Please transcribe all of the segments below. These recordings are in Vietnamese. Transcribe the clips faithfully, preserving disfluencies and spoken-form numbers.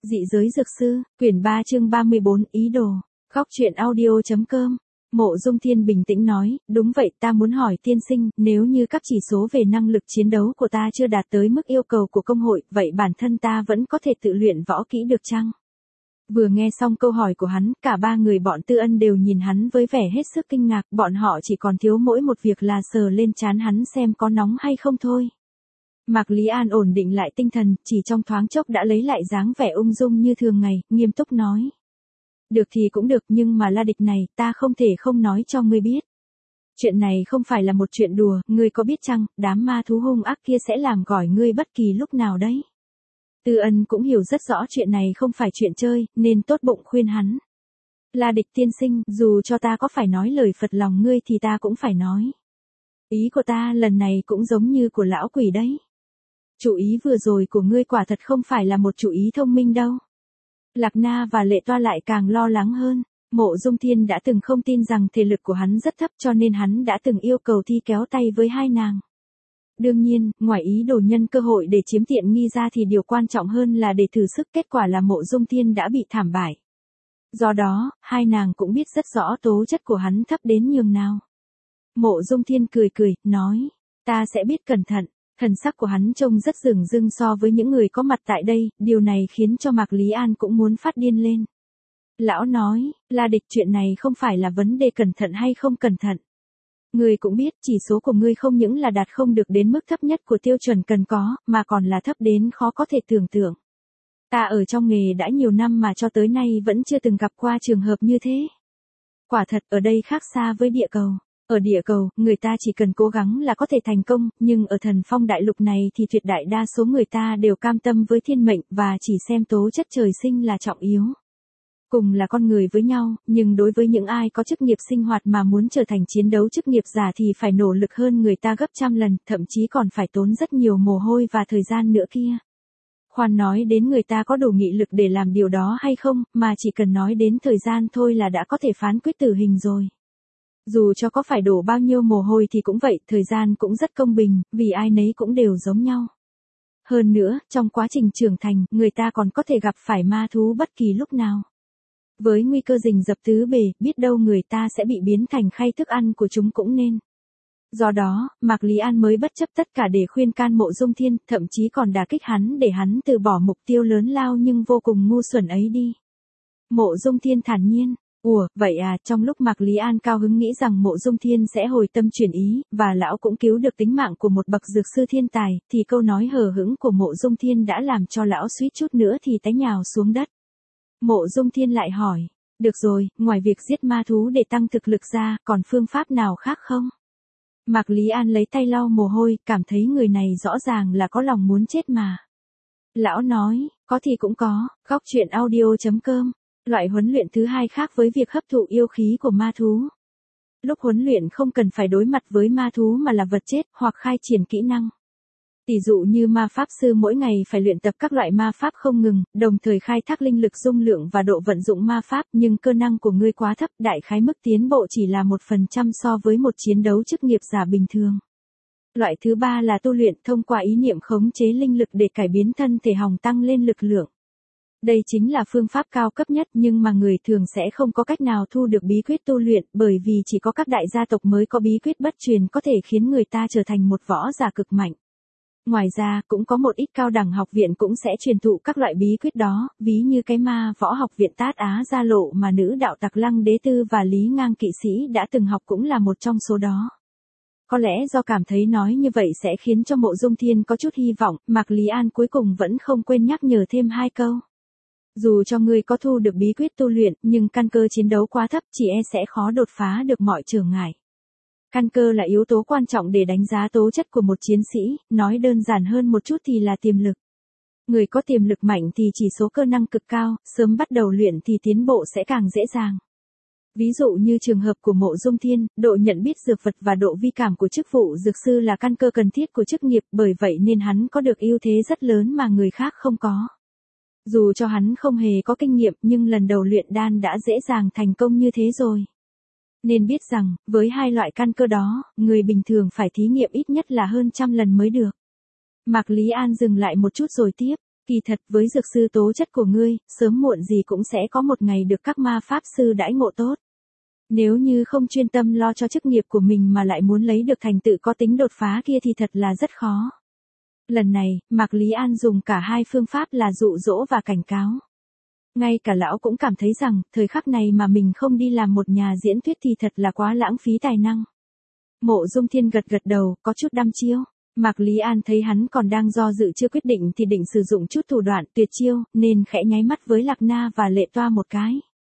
Dị giới dược sư, quyển ba chương ba mươi bốn, ý đồ. Góc truyện audio.com. Mộ Dung Thiên bình tĩnh nói, đúng vậy, ta muốn hỏi tiên sinh, nếu như các chỉ số về năng lực chiến đấu của ta chưa đạt tới mức yêu cầu của công hội, vậy bản thân ta vẫn có thể tự luyện võ kỹ được chăng? Vừa nghe xong câu hỏi của hắn, cả ba người bọn Tư Ân đều nhìn hắn với vẻ hết sức kinh ngạc, bọn họ chỉ còn thiếu mỗi một việc là sờ lên trán hắn xem có nóng hay không thôi. Mạc Lý An ổn định lại tinh thần, chỉ trong thoáng chốc đã lấy lại dáng vẻ ung dung như thường ngày, nghiêm túc nói. Được thì cũng được, nhưng mà La Địch này, ta không thể không nói cho ngươi biết. Chuyện này không phải là một chuyện đùa, ngươi có biết chăng, đám ma thú hung ác kia sẽ làm gỏi ngươi bất kỳ lúc nào đấy. Tư Ân cũng hiểu rất rõ chuyện này không phải chuyện chơi, nên tốt bụng khuyên hắn. La Địch tiên sinh, dù cho ta có phải nói lời phật lòng ngươi thì ta cũng phải nói. Ý của ta lần này cũng giống như của lão quỷ đấy. Chủ ý vừa rồi của ngươi quả thật không phải là một chủ ý thông minh đâu. Lạc Na và Lệ Toa lại càng lo lắng hơn. Mộ Dung Thiên đã từng không tin rằng thể lực của hắn rất thấp cho nên hắn đã từng yêu cầu thi kéo tay với hai nàng. Đương nhiên, ngoài ý đồ nhân cơ hội để chiếm tiện nghi ra thì điều quan trọng hơn là để thử sức, kết quả là Mộ Dung Thiên đã bị thảm bại. Do đó, hai nàng cũng biết rất rõ tố chất của hắn thấp đến nhường nào. Mộ Dung Thiên cười cười, nói, ta sẽ biết cẩn thận. Thần sắc của hắn trông rất rừng rưng so với những người có mặt tại đây, điều này khiến cho Mạc Lý An cũng muốn phát điên lên. Lão nói, La Địch, chuyện này không phải là vấn đề cẩn thận hay không cẩn thận. Ngươi cũng biết chỉ số của ngươi không những là đạt không được đến mức thấp nhất của tiêu chuẩn cần có, mà còn là thấp đến khó có thể tưởng tượng. Ta ở trong nghề đã nhiều năm mà cho tới nay vẫn chưa từng gặp qua trường hợp như thế. Quả thật ở đây khác xa với địa cầu. Ở địa cầu, người ta chỉ cần cố gắng là có thể thành công, nhưng ở Thần Phong đại lục này thì tuyệt đại đa số người ta đều cam tâm với thiên mệnh và chỉ xem tố chất trời sinh là trọng yếu. Cùng là con người với nhau, nhưng đối với những ai có chức nghiệp sinh hoạt mà muốn trở thành chiến đấu chức nghiệp giả thì phải nỗ lực hơn người ta gấp trăm lần, thậm chí còn phải tốn rất nhiều mồ hôi và thời gian nữa kia. Khoan nói đến người ta có đủ nghị lực để làm điều đó hay không, mà chỉ cần nói đến thời gian thôi là đã có thể phán quyết tử hình rồi. Dù cho có phải đổ bao nhiêu mồ hôi thì cũng vậy, thời gian cũng rất công bình, vì ai nấy cũng đều giống nhau. Hơn nữa, trong quá trình trưởng thành, người ta còn có thể gặp phải ma thú bất kỳ lúc nào. Với nguy cơ rình rập tứ bề, biết đâu người ta sẽ bị biến thành khay thức ăn của chúng cũng nên. Do đó, Mạc Lý An mới bất chấp tất cả để khuyên can Mộ Dung Thiên, thậm chí còn đả kích hắn để hắn từ bỏ mục tiêu lớn lao nhưng vô cùng ngu xuẩn ấy đi. Mộ Dung Thiên thản nhiên. Ủa, vậy à, trong lúc Mạc Lý An cao hứng nghĩ rằng Mộ Dung Thiên sẽ hồi tâm chuyển ý, và lão cũng cứu được tính mạng của một bậc dược sư thiên tài, thì câu nói hờ hững của Mộ Dung Thiên đã làm cho lão suýt chút nữa thì té nhào xuống đất. Mộ Dung Thiên lại hỏi, được rồi, ngoài việc giết ma thú để tăng thực lực ra, còn phương pháp nào khác không? Mạc Lý An lấy tay lau mồ hôi, cảm thấy người này rõ ràng là có lòng muốn chết mà. Lão nói, có thì cũng có, góc truyện audio.com. Loại huấn luyện thứ hai khác với việc hấp thụ yêu khí của ma thú. Lúc huấn luyện không cần phải đối mặt với ma thú mà là vật chết, hoặc khai triển kỹ năng. Tỷ dụ như ma pháp sư mỗi ngày phải luyện tập các loại ma pháp không ngừng, đồng thời khai thác linh lực dung lượng và độ vận dụng ma pháp, nhưng cơ năng của ngươi quá thấp, đại khái mức tiến bộ chỉ là một phần trăm so với một chiến đấu chức nghiệp giả bình thường. Loại thứ ba là tu luyện thông qua ý niệm khống chế linh lực để cải biến thân thể hòng tăng lên lực lượng. Đây chính là phương pháp cao cấp nhất nhưng mà người thường sẽ không có cách nào thu được bí quyết tu luyện bởi vì chỉ có các đại gia tộc mới có bí quyết bất truyền có thể khiến người ta trở thành một võ giả cực mạnh. Ngoài ra, cũng có một ít cao đẳng học viện cũng sẽ truyền thụ các loại bí quyết đó, ví như cái ma võ học viện Tát Á Gia Lộ mà nữ đạo tặc Lăng Đế Tư và Lý Ngang Kỵ Sĩ đã từng học cũng là một trong số đó. Có lẽ do cảm thấy nói như vậy sẽ khiến cho Mộ Dung Thiên có chút hy vọng, Mạc Lý An cuối cùng vẫn không quên nhắc nhở thêm hai câu. Dù cho ngươi có thu được bí quyết tu luyện, nhưng căn cơ chiến đấu quá thấp chỉ e sẽ khó đột phá được mọi trở ngại. Căn cơ là yếu tố quan trọng để đánh giá tố chất của một chiến sĩ, nói đơn giản hơn một chút thì là tiềm lực. Người có tiềm lực mạnh thì chỉ số cơ năng cực cao, sớm bắt đầu luyện thì tiến bộ sẽ càng dễ dàng. Ví dụ như trường hợp của Mộ Dung Thiên, độ nhận biết dược vật và độ vi cảm của chức vụ dược sư là căn cơ cần thiết của chức nghiệp, bởi vậy nên hắn có được ưu thế rất lớn mà người khác không có. Dù cho hắn không hề có kinh nghiệm nhưng lần đầu luyện đan đã dễ dàng thành công như thế rồi. Nên biết rằng, với hai loại căn cơ đó, người bình thường phải thí nghiệm ít nhất là hơn trăm lần mới được. Mạc Lý An dừng lại một chút rồi tiếp. Kỳ thật với dược sư tố chất của ngươi, sớm muộn gì cũng sẽ có một ngày được các ma pháp sư đãi ngộ tốt. Nếu như không chuyên tâm lo cho chức nghiệp của mình mà lại muốn lấy được thành tựu có tính đột phá kia thì thật là rất khó. Lần này, Mạc Lý An dùng cả hai phương pháp là dụ dỗ và cảnh cáo. Ngay cả lão cũng cảm thấy rằng, thời khắc này mà mình không đi làm một nhà diễn thuyết thì thật là quá lãng phí tài năng. Mộ Dung Thiên gật gật đầu, có chút đăm chiêu. Mạc Lý An thấy hắn còn đang do dự chưa quyết định thì định sử dụng chút thủ đoạn tuyệt chiêu, nên khẽ nháy mắt với Lạc Na và Lệ Toa một cái.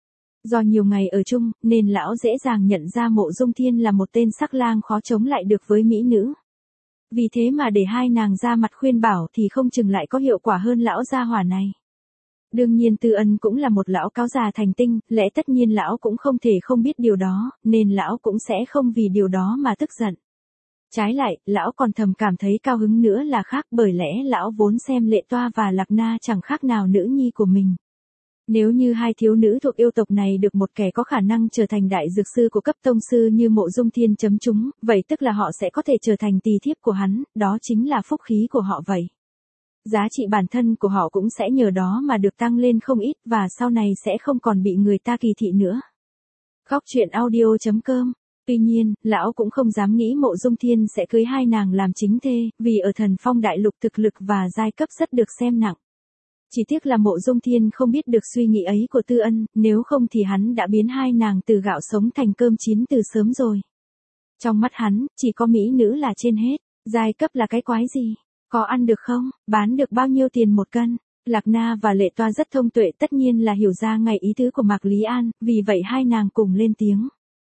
Do nhiều ngày ở chung, nên lão dễ dàng nhận ra Mộ Dung Thiên là một tên sắc lang khó chống lại được với mỹ nữ. Vì thế mà để hai nàng ra mặt khuyên bảo thì không chừng lại có hiệu quả hơn lão gia hỏa này. Đương nhiên Tư Ân cũng là một lão cáo già thành tinh, lẽ tất nhiên lão cũng không thể không biết điều đó, nên lão cũng sẽ không vì điều đó mà tức giận. Trái lại, lão còn thầm cảm thấy cao hứng nữa là khác, bởi lẽ lão vốn xem Lệ Toa và Lạc Na chẳng khác nào nữ nhi của mình. Nếu như hai thiếu nữ thuộc yêu tộc này được một kẻ có khả năng trở thành đại dược sư của cấp tông sư như Mộ Dung Thiên chấm chúng, vậy tức là họ sẽ có thể trở thành tỳ thiếp của hắn, đó chính là phúc khí của họ vậy. Giá trị bản thân của họ cũng sẽ nhờ đó mà được tăng lên không ít và sau này sẽ không còn bị người ta kỳ thị nữa. Góc truyện audio chấm com. Tuy nhiên, lão cũng không dám nghĩ Mộ Dung Thiên sẽ cưới hai nàng làm chính thê, vì ở Thần Phong đại lục thực lực và giai cấp rất được xem nặng. Chỉ tiếc là Mộ Dung Thiên không biết được suy nghĩ ấy của Tư Ân, nếu không thì hắn đã biến hai nàng từ gạo sống thành cơm chín từ sớm rồi. Trong mắt hắn, chỉ có mỹ nữ là trên hết, giai cấp là cái quái gì? Có ăn được không? Bán được bao nhiêu tiền một cân? Lạc Na và Lệ Toa rất thông tuệ, tất nhiên là hiểu ra ngay ý tứ của Mạc Lý An, vì vậy hai nàng cùng lên tiếng.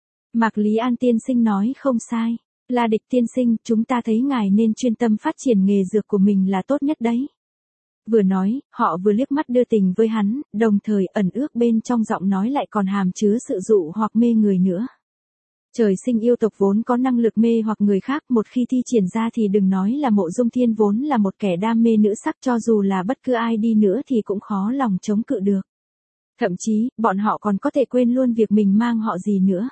Mạc Lý An tiên sinh nói không sai. La Địch tiên sinh, chúng ta thấy ngài nên chuyên tâm phát triển nghề dược của mình là tốt nhất đấy. Vừa nói, họ vừa liếc mắt đưa tình với hắn, đồng thời ẩn ước bên trong giọng nói lại còn hàm chứa sự dụ hoặc mê người nữa. Trời sinh yêu tộc vốn có năng lực mê hoặc người khác, một khi thi triển ra thì đừng nói là Mộ Dung Thiên vốn là một kẻ đam mê nữ sắc, cho dù là bất cứ ai đi nữa thì cũng khó lòng chống cự được. Thậm chí, bọn họ còn có thể quên luôn việc mình mang họ gì nữa.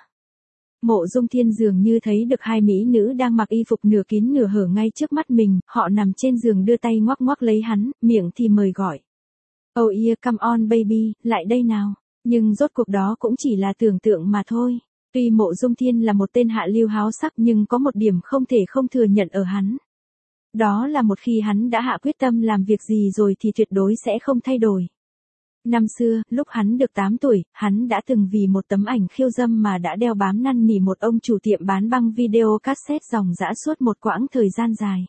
Mộ Dung Thiên dường như thấy được hai mỹ nữ đang mặc y phục nửa kín nửa hở ngay trước mắt mình, họ nằm trên giường đưa tay ngoắc ngoắc lấy hắn, miệng thì mời gọi. Oh yeah, come on baby, lại đây nào. Nhưng rốt cuộc đó cũng chỉ là tưởng tượng mà thôi. Tuy Mộ Dung Thiên là một tên hạ lưu háo sắc nhưng có một điểm không thể không thừa nhận ở hắn. Đó là một khi hắn đã hạ quyết tâm làm việc gì rồi thì tuyệt đối sẽ không thay đổi. Năm xưa, lúc hắn được tám tuổi, hắn đã từng vì một tấm ảnh khiêu dâm mà đã đeo bám năn nỉ một ông chủ tiệm bán băng video cassette dòng dã suốt một quãng thời gian dài.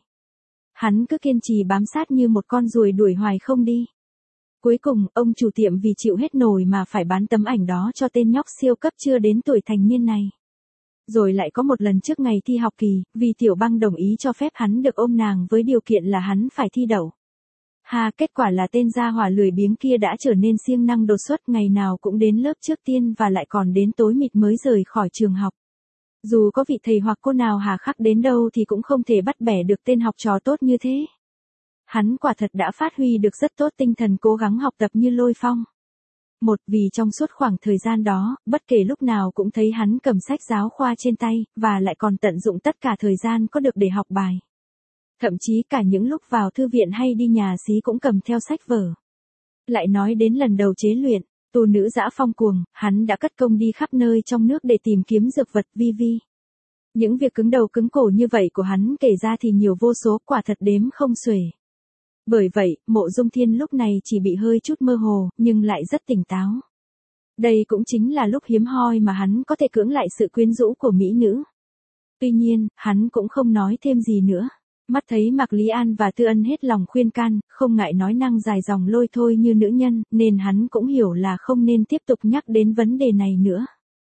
Hắn cứ kiên trì bám sát như một con ruồi đuổi hoài không đi. Cuối cùng, ông chủ tiệm vì chịu hết nổi mà phải bán tấm ảnh đó cho tên nhóc siêu cấp chưa đến tuổi thành niên này. Rồi lại có một lần trước ngày thi học kỳ, vì Tiểu Băng đồng ý cho phép hắn được ôm nàng với điều kiện là hắn phải thi đậu. Ha, kết quả là tên gia hỏa lười biếng kia đã trở nên siêng năng đột xuất, ngày nào cũng đến lớp trước tiên và lại còn đến tối mịt mới rời khỏi trường học. Dù có vị thầy hoặc cô nào hà khắc đến đâu thì cũng không thể bắt bẻ được tên học trò tốt như thế. Hắn quả thật đã phát huy được rất tốt tinh thần cố gắng học tập như lôi phong. Một, vì trong suốt khoảng thời gian đó, bất kể lúc nào cũng thấy hắn cầm sách giáo khoa trên tay, và lại còn tận dụng tất cả thời gian có được để học bài. Thậm chí cả những lúc vào thư viện hay đi nhà xí cũng cầm theo sách vở. Lại nói đến lần đầu chế luyện, tu nữ dã phong cuồng, hắn đã cất công đi khắp nơi trong nước để tìm kiếm dược vật vi vi. Những việc cứng đầu cứng cổ như vậy của hắn kể ra thì nhiều vô số, quả thật đếm không xuể. Bởi vậy, Mộ Dung Thiên lúc này chỉ bị hơi chút mơ hồ, nhưng lại rất tỉnh táo. Đây cũng chính là lúc hiếm hoi mà hắn có thể cưỡng lại sự quyến rũ của mỹ nữ. Tuy nhiên, hắn cũng không nói thêm gì nữa. Mắt thấy Mạc Lý An và Tư Ân hết lòng khuyên can, không ngại nói năng dài dòng lôi thôi như nữ nhân, nên hắn cũng hiểu là không nên tiếp tục nhắc đến vấn đề này nữa.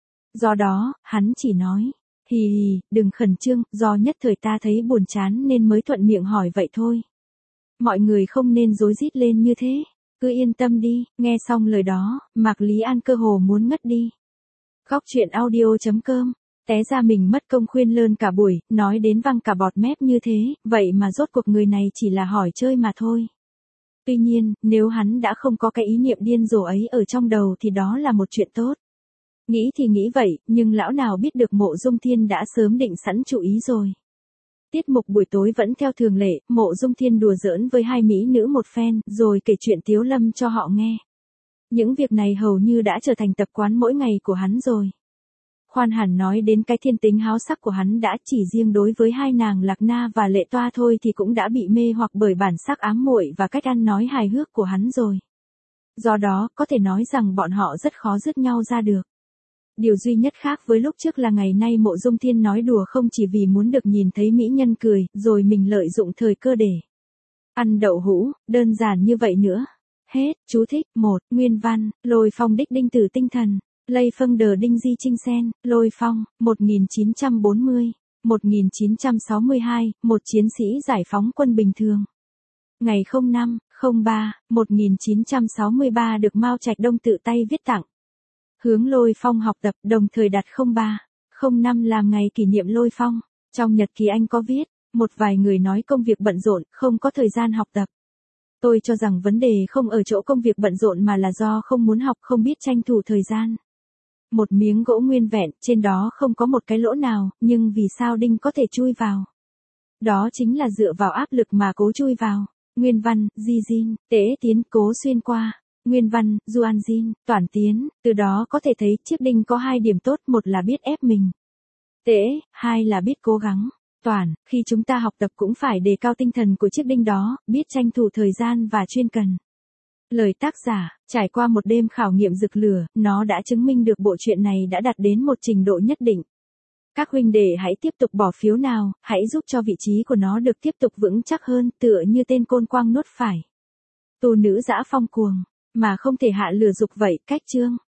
Do đó, hắn chỉ nói, hì hì, đừng khẩn trương, do nhất thời ta thấy buồn chán nên mới thuận miệng hỏi vậy thôi. Mọi người không nên rối rít lên như thế, cứ yên tâm đi. Nghe xong lời đó, Mạc Lý An cơ hồ muốn ngất đi. Góc truyện audio chấm com. Té ra mình mất công khuyên lơn cả buổi, nói đến văng cả bọt mép như thế, vậy mà rốt cuộc người này chỉ là hỏi chơi mà thôi. Tuy nhiên, nếu hắn đã không có cái ý niệm điên rồ ấy ở trong đầu thì đó là một chuyện tốt. Nghĩ thì nghĩ vậy, nhưng lão nào biết được Mộ Dung Thiên đã sớm định sẵn chủ ý rồi. Tiết mục buổi tối vẫn theo thường lệ, Mộ Dung Thiên đùa giỡn với hai mỹ nữ một phen, rồi kể chuyện Tiếu Lâm cho họ nghe. Những việc này hầu như đã trở thành tập quán mỗi ngày của hắn rồi. Khoan hẳn nói đến cái thiên tính háo sắc của hắn đã, chỉ riêng đối với hai nàng Lạc Na và Lệ Toa thôi thì cũng đã bị mê hoặc bởi bản sắc ám muội và cách ăn nói hài hước của hắn rồi. Do đó, có thể nói rằng bọn họ rất khó dứt nhau ra được. Điều duy nhất khác với lúc trước là ngày nay Mộ Dung Thiên nói đùa không chỉ vì muốn được nhìn thấy mỹ nhân cười, rồi mình lợi dụng thời cơ để ăn đậu hũ, đơn giản như vậy nữa. Hết, chú thích, một, nguyên văn, Lôi Phong đích đinh tử tinh thần, Lây Phân đờ đinh di trinh sen, Lôi Phong, một nghìn chín trăm bốn mươi, một nghìn chín trăm sáu mươi hai, một chiến sĩ giải phóng quân bình thường. Ngày không năm, không ba, một nghìn chín trăm sáu mươi ba được Mao Trạch Đông tự tay viết tặng. Hướng Lôi Phong học tập, đồng thời đặt không ba, không năm làm ngày kỷ niệm Lôi Phong. Trong nhật ký anh có viết, một vài người nói công việc bận rộn, không có thời gian học tập. Tôi cho rằng vấn đề không ở chỗ công việc bận rộn mà là do không muốn học, không biết tranh thủ thời gian. Một miếng gỗ nguyên vẹn, trên đó không có một cái lỗ nào, nhưng vì sao đinh có thể chui vào? Đó chính là dựa vào áp lực mà cố chui vào. Nguyên văn, Di Jin, Tế Tiến, cố xuyên qua. Nguyên văn, Duan Jin, Toản tiến, từ đó có thể thấy chiếc đinh có hai điểm tốt, một là biết ép mình. Tế, hai là biết cố gắng. Toản, khi chúng ta học tập cũng phải đề cao tinh thần của chiếc đinh đó, biết tranh thủ thời gian và chuyên cần. Lời tác giả, trải qua một đêm khảo nghiệm rực lửa, nó đã chứng minh được bộ truyện này đã đạt đến một trình độ nhất định. Các huynh đệ hãy tiếp tục bỏ phiếu nào, hãy giúp cho vị trí của nó được tiếp tục vững chắc hơn, tựa như tên côn quang nuốt phải. Tu nữ dã phong cuồng, mà không thể hạ lừa dục vậy, cách chương.